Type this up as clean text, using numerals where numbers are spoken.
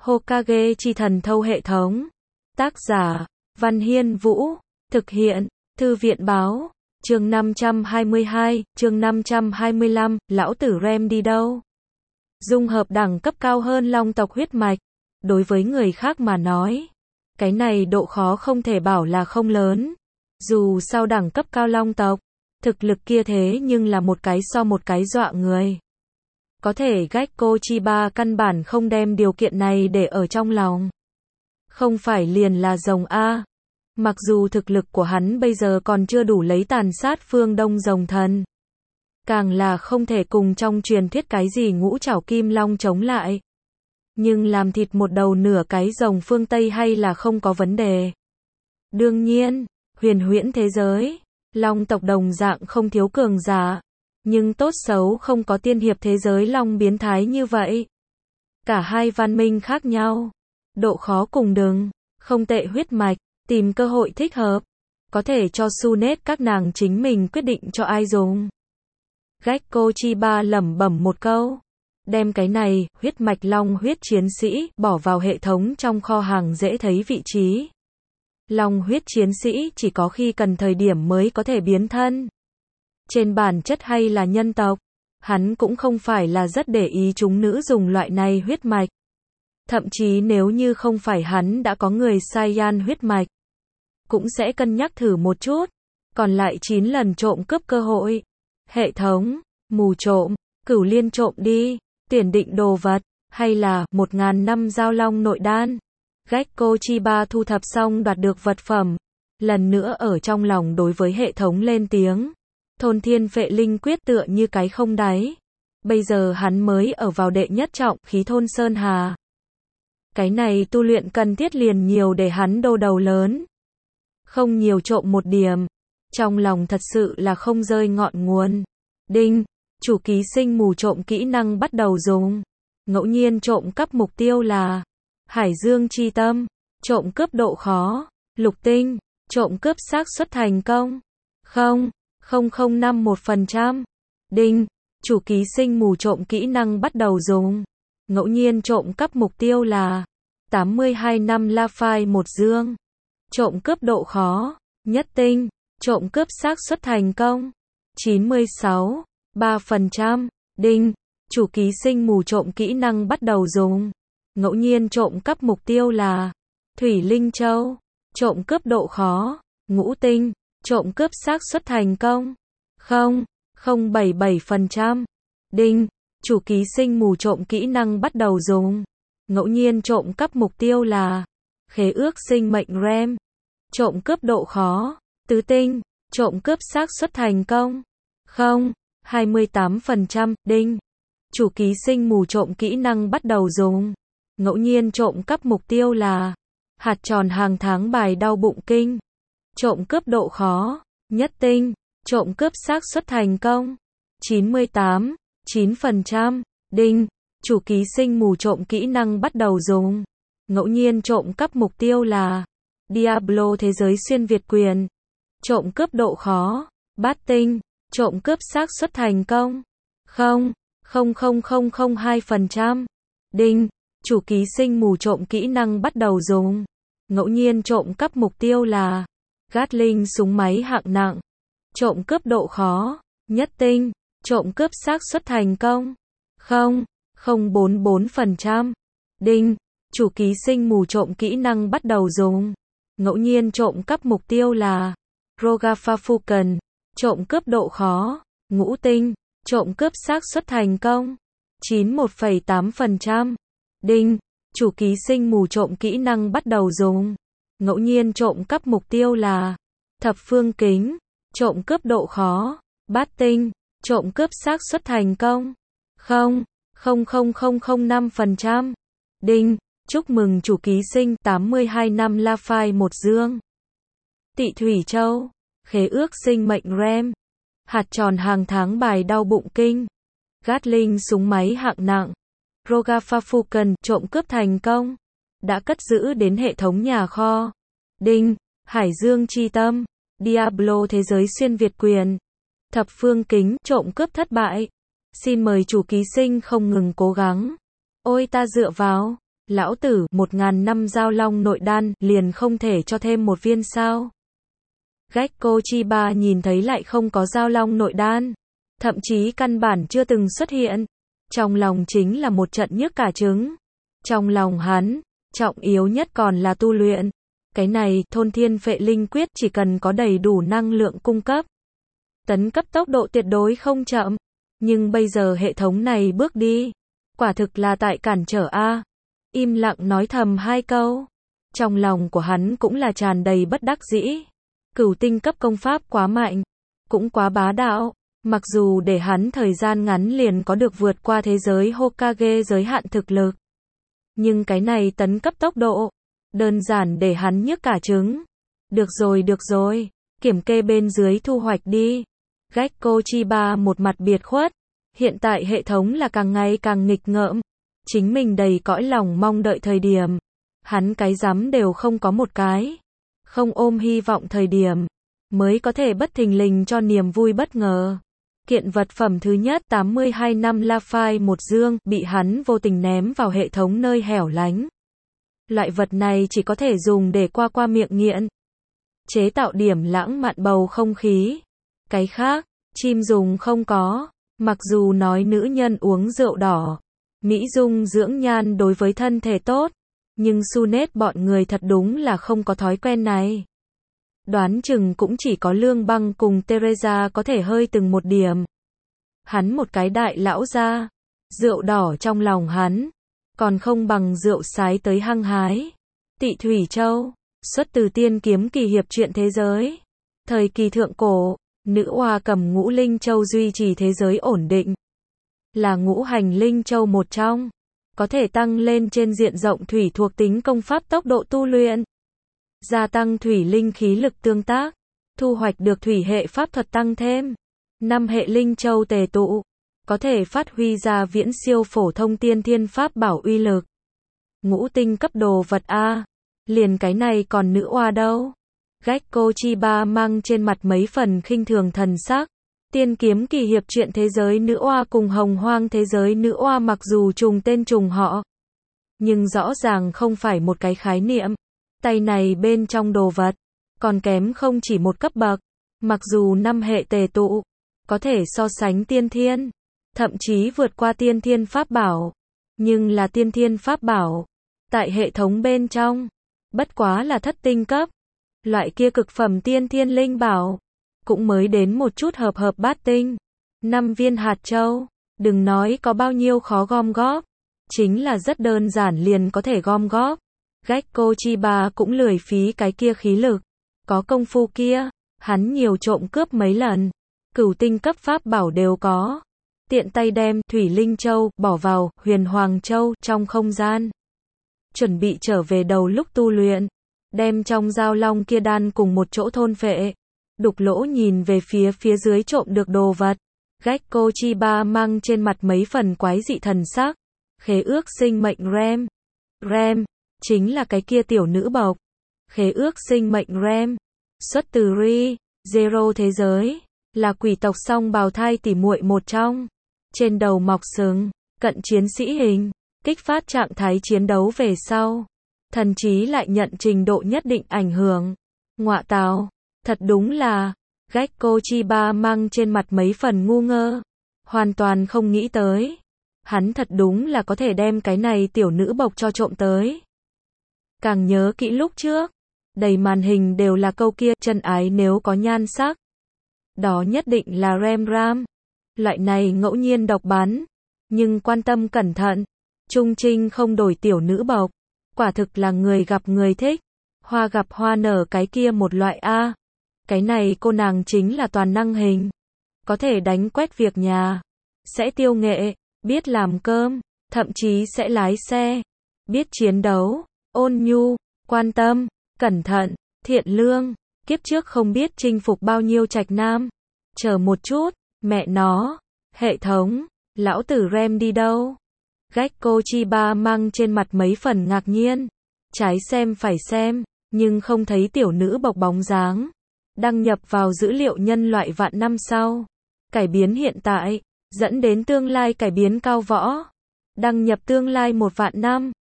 Hokage chi thần thâu hệ thống. Tác giả, Văn Hiên Vũ. Thực hiện, Thư viện báo. Chương 522, chương 525, lão tử Rem đi đâu? Dung hợp đẳng cấp cao hơn long tộc huyết mạch. Đối với người khác mà nói, cái này độ khó không thể bảo là không lớn. Dù sao đẳng cấp cao long tộc, thực lực kia thế nhưng là một cái so một cái dọa người. Có thể Gekko Chiba căn bản không đem điều kiện này để ở trong lòng. Không phải liền là rồng A. Mặc dù thực lực của hắn bây giờ còn chưa đủ lấy tàn sát phương Đông rồng thần. Càng là không thể cùng trong truyền thuyết cái gì ngũ trảo kim long chống lại. Nhưng làm thịt một đầu nửa cái rồng phương Tây hay là không có vấn đề. Đương nhiên, huyền huyễn thế giới, long tộc đồng dạng không thiếu cường giả. Nhưng tốt xấu không có tiên hiệp thế giới long biến thái như vậy. Cả hai văn minh khác nhau. Độ khó cùng đừng, không tệ huyết mạch, tìm cơ hội thích hợp. Có thể cho Sunet các nàng chính mình quyết định cho ai dùng. Gekko Chiba lẩm bẩm một câu. Đem cái này, huyết mạch long huyết chiến sĩ, bỏ vào hệ thống trong kho hàng dễ thấy vị trí. Long huyết chiến sĩ chỉ có khi cần thời điểm mới có thể biến thân. Trên bản chất hay là nhân tộc, hắn cũng không phải là rất để ý chúng nữ dùng loại này huyết mạch. Thậm chí nếu như không phải hắn đã có người Saiyan huyết mạch, cũng sẽ cân nhắc thử một chút. Còn lại 9 lần trộm cướp cơ hội. Hệ thống, mù trộm, cửu liên trộm đi, tiền định đồ vật, hay là 1000 năm giao long nội đan. Gekko Chiba thu thập xong đoạt được vật phẩm, lần nữa ở trong lòng đối với hệ thống lên tiếng. Thôn thiên phệ linh quyết tựa như cái không đáy. Bây giờ hắn mới ở vào đệ nhất trọng khí thôn sơn hà. Cái này tu luyện cần thiết liền nhiều để hắn đô đầu lớn. Không nhiều trộm một điểm. Trong lòng thật sự là không rơi ngọn nguồn. Đinh, chủ ký sinh mù trộm kỹ năng bắt đầu dùng. Ngẫu nhiên trộm cắp mục tiêu là Hải Dương chi tâm, trộm cướp độ khó, lục tinh, trộm cướp xác suất thành công. 0,0051%. Đinh, chủ ký sinh mù trộm kỹ năng bắt đầu dùng. Ngẫu nhiên trộm cắp mục tiêu là 82 năm La Phai một dương. Trộm cướp độ khó, nhất tinh, trộm cướp xác suất thành công 96,3%. Đinh, chủ ký sinh mù trộm kỹ năng bắt đầu dùng. Ngẫu nhiên trộm cắp mục tiêu là Thủy Linh Châu. Trộm cướp độ khó, ngũ tinh, trộm cướp xác suất thành công 0,077%. Đinh, chủ ký sinh mù trộm kỹ năng bắt đầu dùng. Ngẫu nhiên trộm cắp mục tiêu là Khế ước sinh mệnh Rem. Trộm cướp độ khó, tứ tinh, trộm cướp xác suất thành công 0,28%. Đinh, chủ ký sinh mù trộm kỹ năng bắt đầu dùng. Ngẫu nhiên trộm cắp mục tiêu là hạt tròn hàng tháng bài đau bụng kinh. Trộm cướp độ khó, nhất tinh, trộm cướp xác suất thành công 98,9%. Đinh, chủ ký sinh mù trộm kỹ năng bắt đầu dùng. Ngẫu nhiên trộm cắp mục tiêu là Diablo thế giới xuyên Việt quyền. Trộm cướp độ khó, bát tinh, trộm cướp xác suất thành công 0,00002%. Đinh, chủ ký sinh mù trộm kỹ năng bắt đầu dùng. Ngẫu nhiên trộm cắp mục tiêu là Gatling súng máy hạng nặng. Trộm cướp độ khó, nhất tinh, trộm cướp xác suất thành công 0,044%. Đinh, chủ ký sinh mù trộm kỹ năng bắt đầu dùng. Ngẫu nhiên trộm cắp mục tiêu là Rogafafuken. Trộm cướp độ khó, ngũ tinh, trộm cướp xác suất thành công 91,8%. Đinh, chủ ký sinh mù trộm kỹ năng bắt đầu dùng. Ngẫu nhiên trộm cắp mục tiêu là Thập phương kính. Trộm cướp độ khó, bát tinh, trộm cướp xác suất thành công 0,00005%. Đinh, chúc mừng chủ ký sinh 82 năm La Phai một dương. Tị Thủy Châu, khế ước sinh mệnh Rem. Hạt tròn hàng tháng bài đau bụng kinh. Gatling súng máy hạng nặng. Rogafafuken trộm cướp thành công. Đã cất giữ đến hệ thống nhà kho. Đinh, Hải Dương chi tâm. Diablo thế giới xuyên Việt quyền. Thập phương kính trộm cướp thất bại. Xin mời chủ ký sinh không ngừng cố gắng. Ôi ta dựa vào. Lão tử, 1000 năm Giao Long nội đan, liền không thể cho thêm một viên sao? Gekko Chiba nhìn thấy lại không có Giao Long nội đan. Thậm chí căn bản chưa từng xuất hiện. Trong lòng chính là một trận nhức cả trứng. Trong lòng hắn, trọng yếu nhất còn là tu luyện. Cái này, thôn thiên phệ linh quyết chỉ cần có đầy đủ năng lượng cung cấp. Tấn cấp tốc độ tuyệt đối không chậm. Nhưng bây giờ hệ thống này bước đi. Quả thực là tại cản trở a. Im lặng nói thầm hai câu. Trong lòng của hắn cũng là tràn đầy bất đắc dĩ. Cửu tinh cấp công pháp quá mạnh. Cũng quá bá đạo. Mặc dù để hắn thời gian ngắn liền có được vượt qua thế giới Hokage giới hạn thực lực. Nhưng cái này tấn cấp tốc độ. Đơn giản để hắn nhức cả trứng. Được rồi. Kiểm kê bên dưới thu hoạch đi. Gekko Chiba một mặt biệt khuất. Hiện tại hệ thống là càng ngày càng nghịch ngợm. Chính mình đầy cõi lòng mong đợi thời điểm. Hắn cái rắm đều không có một cái. Không ôm hy vọng thời điểm. Mới có thể bất thình lình cho niềm vui bất ngờ. Kiện vật phẩm thứ nhất 82 năm La Phai một dương bị hắn vô tình ném vào hệ thống nơi hẻo lánh. Loại vật này chỉ có thể dùng để qua miệng nghiện. Chế tạo điểm lãng mạn bầu không khí. Cái khác, chim dùng không có. Mặc dù nói nữ nhân uống rượu đỏ, mỹ dung dưỡng nhan đối với thân thể tốt. Nhưng Sunet bọn người thật đúng là không có thói quen này. Đoán chừng cũng chỉ có Lương Băng cùng Teresa có thể hơi từng một điểm. Hắn một cái đại lão gia, rượu đỏ trong lòng hắn, còn không bằng rượu sái tới hăng hái. Tị Thủy Châu, xuất từ Tiên Kiếm Kỳ Hiệp truyện thế giới. Thời kỳ thượng cổ, nữ oa cầm ngũ linh châu duy trì thế giới ổn định. Là ngũ hành linh châu một trong. Có thể tăng lên trên diện rộng thủy thuộc tính công pháp tốc độ tu luyện. Gia tăng thủy linh khí lực tương tác. Thu hoạch được thủy hệ pháp thuật tăng thêm. 5 hệ linh châu tề tụ. Có thể phát huy ra viễn siêu phổ thông tiên thiên pháp bảo uy lực. Ngũ tinh cấp đồ vật A. Liền cái này còn nữ oa đâu. Gekko Chiba mang trên mặt mấy phần khinh thường thần sắc. Tiên Kiếm Kỳ Hiệp truyện thế giới nữ oa cùng Hồng Hoang thế giới nữ oa mặc dù trùng tên trùng họ. Nhưng rõ ràng không phải một cái khái niệm. Tay này bên trong đồ vật. Còn kém không chỉ một cấp bậc. Mặc dù 5 hệ tề tụ. Có thể so sánh tiên thiên. Thậm chí vượt qua tiên thiên pháp bảo. Nhưng là tiên thiên pháp bảo. Tại hệ thống bên trong. Bất quá là thất tinh cấp. Loại kia cực phẩm tiên thiên linh bảo. Cũng mới đến một chút hợp bát tinh. 5 viên hạt châu. Đừng nói có bao nhiêu khó gom góp. Chính là rất đơn giản liền có thể gom góp. Gekko Chiba cũng lười phí cái kia khí lực. Có công phu kia. Hắn nhiều trộm cướp mấy lần. Cửu tinh cấp pháp bảo đều có. Tiện tay đem Thủy Linh Châu bỏ vào Huyền Hoàng Châu trong không gian. Chuẩn bị trở về đầu lúc tu luyện. Đem trong Giao Long kia đan cùng một chỗ thôn phệ. Đục lỗ nhìn về phía dưới trộm được đồ vật. Gekko Chiba mang trên mặt mấy phần quái dị thần sắc. Khế ước sinh mệnh Rem. Rem, chính là cái kia tiểu nữ bộc. Khế ước sinh mệnh Rem. Xuất từ Re, Zero thế giới. Là quỷ tộc song bào thai tỉ muội một trong. Trên đầu mọc sừng, cận chiến sĩ hình. Kích phát trạng thái chiến đấu về sau. Thần trí lại nhận trình độ nhất định ảnh hưởng. Ngọa tào. Thật đúng là, Gekko Chiba mang trên mặt mấy phần ngu ngơ. Hoàn toàn không nghĩ tới. Hắn thật đúng là có thể đem cái này tiểu nữ bộc cho trộm tới. Càng nhớ kỹ lúc trước. Đầy màn hình đều là câu kia, chân ái nếu có nhan sắc. Đó nhất định là Rem Ram. Loại này ngẫu nhiên độc bắn. Nhưng quan tâm cẩn thận. Trung trinh không đổi tiểu nữ bộc. Quả thực là người gặp người thích. Hoa gặp hoa nở cái kia một loại A. Cái này cô nàng chính là toàn năng hình. Có thể đánh quét việc nhà. Sẽ tiêu nghệ. Biết làm cơm. Thậm chí sẽ lái xe. Biết chiến đấu. Ôn nhu. Quan tâm. Cẩn thận. Thiện lương. Kiếp trước không biết chinh phục bao nhiêu trạch nam. Chờ một chút. Mẹ nó. Hệ thống. Lão tử Rem đi đâu? Gekko Chiba mang trên mặt mấy phần ngạc nhiên. Trái xem phải xem. Nhưng không thấy tiểu nữ bộc bóng dáng. Đăng nhập vào dữ liệu nhân loại vạn năm sau. Cải biến hiện tại. Dẫn đến tương lai cải biến cao võ. Đăng nhập tương lai 1 vạn năm.